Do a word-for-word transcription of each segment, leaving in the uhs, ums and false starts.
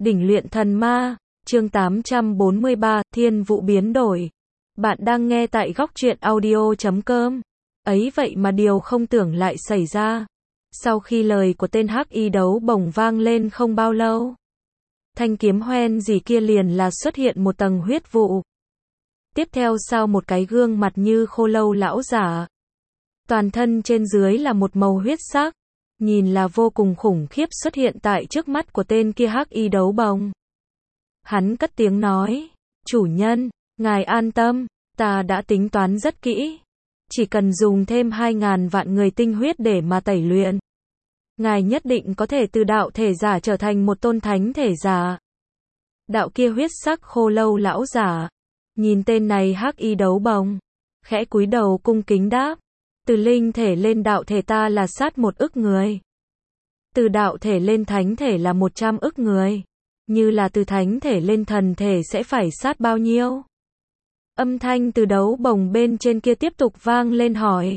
Đỉnh luyện thần ma, chương tám trăm bốn mươi ba, Thiên Vũ biến đổi. Bạn đang nghe tại góc truyện audio chấm com. Ấy vậy mà điều không tưởng lại xảy ra. Sau khi lời của tên hắc y đấu bổng vang lên không bao lâu, thanh kiếm hoen gì kia liền là xuất hiện một tầng huyết vụ. Tiếp theo sau một cái gương mặt như khô lâu lão giả. Toàn thân trên dưới là một màu huyết sắc, nhìn là vô cùng khủng khiếp xuất hiện tại trước mắt của tên kia hắc y đấu bồng. Hắn cất tiếng nói, chủ nhân, ngài an tâm, ta đã tính toán rất kỹ. Chỉ cần dùng thêm hai ngàn vạn người tinh huyết để mà tẩy luyện, ngài nhất định có thể từ đạo thể giả trở thành một tôn thánh thể giả. Đạo kia huyết sắc khô lâu lão giả, nhìn tên này hắc y đấu bồng, khẽ cúi đầu cung kính đáp, từ linh thể lên đạo thể ta là sát một ức người. Từ đạo thể lên thánh thể là một trăm ức người. Như là từ thánh thể lên thần thể sẽ phải sát bao nhiêu? Âm thanh từ đấu bồng bên trên kia tiếp tục vang lên hỏi.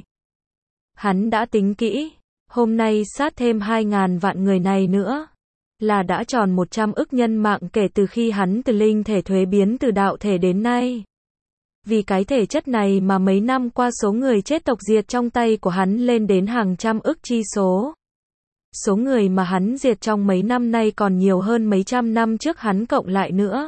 Hắn đã tính kỹ, hôm nay sát thêm hai ngàn vạn người này nữa, là đã tròn một trăm ức nhân mạng kể từ khi hắn từ linh thể thuế biến từ đạo thể đến nay. Vì cái thể chất này mà mấy năm qua số người chết tộc diệt trong tay của hắn lên đến hàng trăm ức chi số. Số người mà hắn diệt trong mấy năm nay còn nhiều hơn mấy trăm năm trước hắn cộng lại nữa.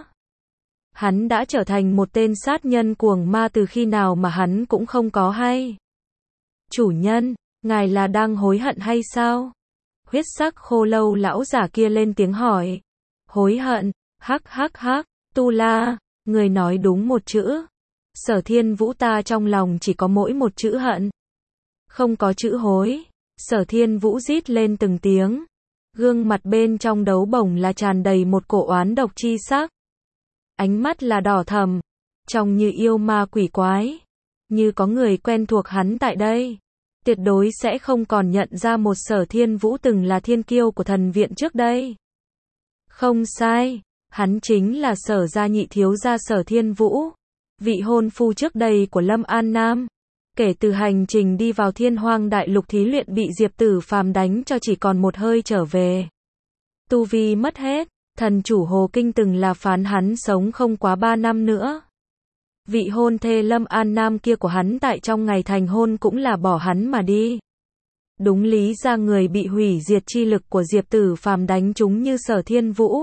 Hắn đã trở thành một tên sát nhân cuồng ma từ khi nào mà hắn cũng không có hay. Chủ nhân, ngài là đang hối hận hay sao? Huyết sắc khô lâu lão giả kia lên tiếng hỏi. Hối hận, hắc hắc hắc, Tu La, người nói đúng một chữ. Sở Thiên Vũ ta trong lòng chỉ có mỗi một chữ hận, không có chữ hối. Sở Thiên Vũ rít lên từng tiếng, gương mặt bên trong đấu bổng là tràn đầy một cổ oán độc chi sắc. Ánh mắt là đỏ thẫm, trông như yêu ma quỷ quái, như có người quen thuộc hắn tại đây. Tuyệt đối sẽ không còn nhận ra một Sở Thiên Vũ từng là thiên kiêu của thần viện trước đây. Không sai, hắn chính là Sở gia nhị thiếu gia Sở Thiên Vũ, vị hôn phu trước đây của Lâm An Nam. Kể từ hành trình đi vào Thiên Hoang Đại Lục thí luyện bị Diệp Tử Phàm đánh cho chỉ còn một hơi trở về, tu vi mất hết, thần chủ Hồ Kinh từng là phán hắn sống không quá ba năm nữa. Vị hôn thê Lâm An Nam kia của hắn tại trong ngày thành hôn cũng là bỏ hắn mà đi. Đúng lý ra người bị hủy diệt chi lực của Diệp Tử Phàm đánh trúng như Sở Thiên Vũ,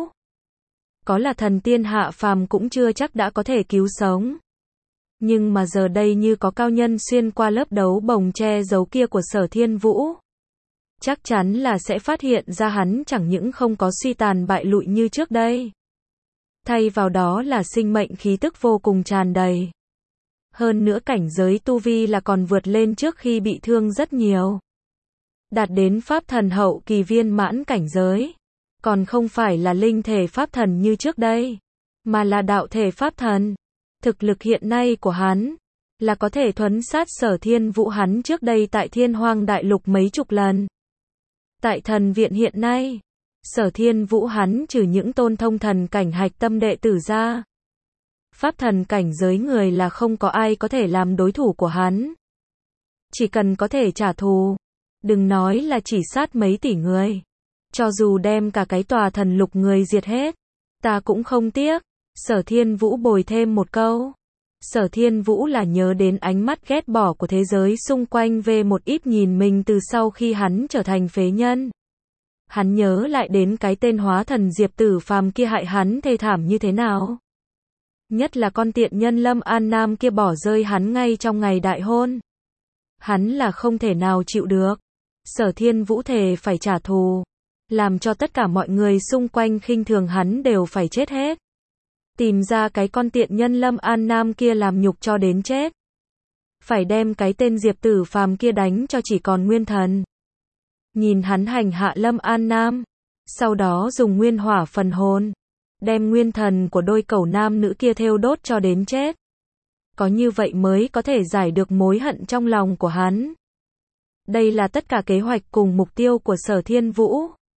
có là thần tiên hạ phàm cũng chưa chắc đã có thể cứu sống. Nhưng mà giờ đây như có cao nhân xuyên qua lớp đấu bồng che giấu kia của Sở Thiên Vũ, chắc chắn là sẽ phát hiện ra hắn chẳng những không có suy tàn bại lụi như trước đây, thay vào đó là sinh mệnh khí tức vô cùng tràn đầy. Hơn nữa cảnh giới tu vi là còn vượt lên trước khi bị thương rất nhiều, đạt đến pháp thần hậu kỳ viên mãn cảnh giới, còn không phải là linh thể pháp thần như trước đây, mà là đạo thể pháp thần. Thực lực hiện nay của hắn là có thể thuấn sát Sở Thiên Vũ hắn trước đây tại Thiên Hoang Đại Lục mấy chục lần. Tại thần viện hiện nay, Sở Thiên Vũ hắn trừ những tôn thông thần cảnh hạch tâm đệ tử ra, pháp thần cảnh giới người là không có ai có thể làm đối thủ của hắn. Chỉ cần có thể trả thù, đừng nói là chỉ sát mấy tỷ người, cho dù đem cả cái tòa thần lục người diệt hết, ta cũng không tiếc. Sở Thiên Vũ bồi thêm một câu. Sở Thiên Vũ là nhớ đến ánh mắt ghét bỏ của thế giới xung quanh về một ít nhìn mình từ sau khi hắn trở thành phế nhân. Hắn nhớ lại đến cái tên hóa thần Diệp Tử Phàm kia hại hắn thê thảm như thế nào. Nhất là con tiện nhân Lâm An Nam kia bỏ rơi hắn ngay trong ngày đại hôn. Hắn là không thể nào chịu được. Sở Thiên Vũ thề phải trả thù, làm cho tất cả mọi người xung quanh khinh thường hắn đều phải chết hết. Tìm ra cái con tiện nhân Lâm An Nam kia làm nhục cho đến chết. Phải đem cái tên Diệp Tử Phàm kia đánh cho chỉ còn nguyên thần. Nhìn hắn hành hạ Lâm An Nam, sau đó dùng nguyên hỏa phần hồn, đem nguyên thần của đôi cẩu nam nữ kia thêu đốt cho đến chết. Có như vậy mới có thể giải được mối hận trong lòng của hắn. Đây là tất cả kế hoạch cùng mục tiêu của Sở Thiên Vũ.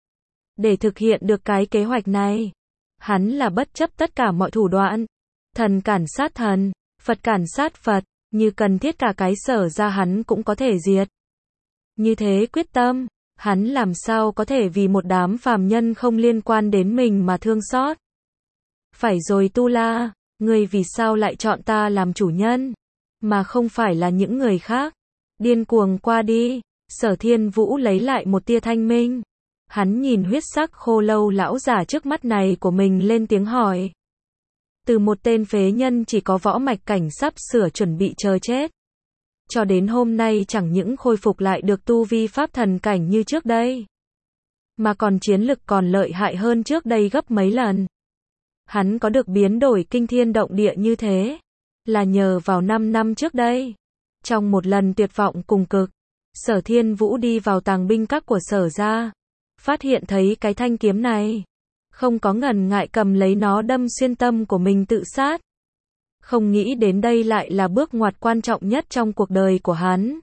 Để thực hiện được cái kế hoạch này, hắn là bất chấp tất cả mọi thủ đoạn, thần cản sát thần, Phật cản sát Phật, như cần thiết cả cái Sở ra hắn cũng có thể diệt. Như thế quyết tâm, Hắn làm sao có thể vì một đám phàm nhân không liên quan đến mình mà thương xót. Phải rồi Tu La, ngươi vì sao lại chọn ta làm chủ nhân, mà không phải là những người khác. Điên cuồng qua đi, Sở Thiên Vũ lấy lại một tia thanh minh. Hắn nhìn huyết sắc khô lâu lão giả trước mắt này của mình lên tiếng hỏi. Từ một tên phế nhân chỉ có võ mạch cảnh sắp sửa chuẩn bị chờ chết, cho đến hôm nay chẳng những khôi phục lại được tu vi pháp thần cảnh như trước đây, mà còn chiến lực còn lợi hại hơn trước đây gấp mấy lần. Hắn có được biến đổi kinh thiên động địa như thế, là nhờ vào năm năm trước đây. Trong một lần tuyệt vọng cùng cực, Sở Thiên Vũ đi vào tàng binh các của Sở gia, phát hiện thấy cái thanh kiếm này, không có ngần ngại cầm lấy nó đâm xuyên tâm của mình tự sát. Không nghĩ đến đây lại là bước ngoặt quan trọng nhất trong cuộc đời của hắn.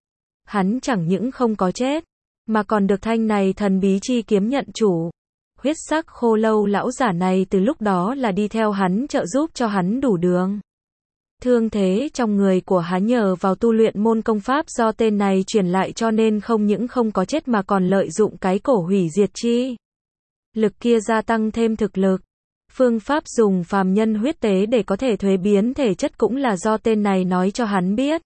Hắn chẳng những không có chết, mà còn được thanh này thần bí chi kiếm nhận chủ. Huyết sắc khô lâu lão giả này từ lúc đó là đi theo hắn trợ giúp cho hắn đủ đường. Thương thế trong người của hắn nhờ vào tu luyện môn công pháp do tên này truyền lại cho nên không những không có chết mà còn lợi dụng cái cổ hủy diệt chi lực kia gia tăng thêm thực lực. Phương pháp dùng phàm nhân huyết tế để có thể thuế biến thể chất cũng là do tên này nói cho hắn biết.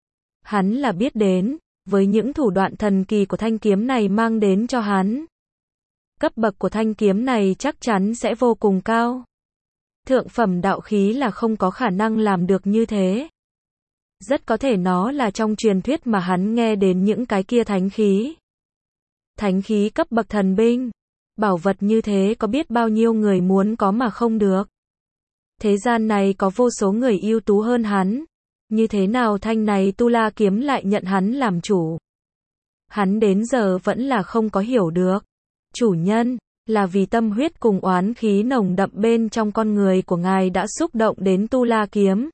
Hắn là biết đến, với những thủ đoạn thần kỳ của thanh kiếm này mang đến cho hắn. Cấp bậc của thanh kiếm này chắc chắn sẽ vô cùng cao. Thượng phẩm đạo khí là không có khả năng làm được như thế. Rất có thể nó là trong truyền thuyết mà hắn nghe đến những cái kia thánh khí. Thánh khí cấp bậc thần binh. Bảo vật như thế có biết bao nhiêu người muốn có mà không được. Thế gian này có vô số người ưu tú hơn hắn. Như thế nào thanh này Tu La kiếm lại nhận hắn làm chủ? Hắn đến giờ vẫn là không có hiểu được. Chủ nhân, là vì tâm huyết cùng oán khí nồng đậm bên trong con người của ngài đã xúc động đến Tu La kiếm.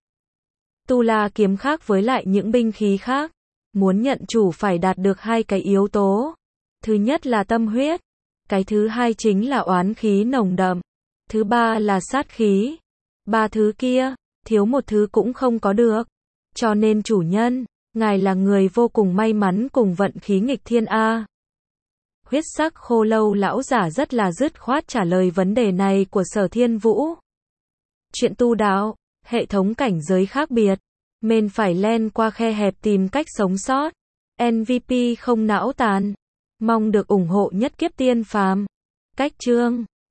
Tu La kiếm khác với lại những binh khí khác. Muốn nhận chủ phải đạt được hai cái yếu tố. Thứ nhất là tâm huyết. Cái thứ hai chính là oán khí nồng đậm. Thứ ba là sát khí. Ba thứ kia, thiếu một thứ cũng không có được. Cho nên chủ nhân, ngài là người vô cùng may mắn cùng vận khí nghịch thiên a. Huyết sắc khô lâu lão giả rất là dứt khoát trả lời vấn đề này của Sở Thiên Vũ. Chuyện tu đạo, hệ thống cảnh giới khác biệt, nên phải len qua khe hẹp tìm cách sống sót. en vê pê không não tàn. Mong được ủng hộ nhất kiếp tiên phàm. Cách chương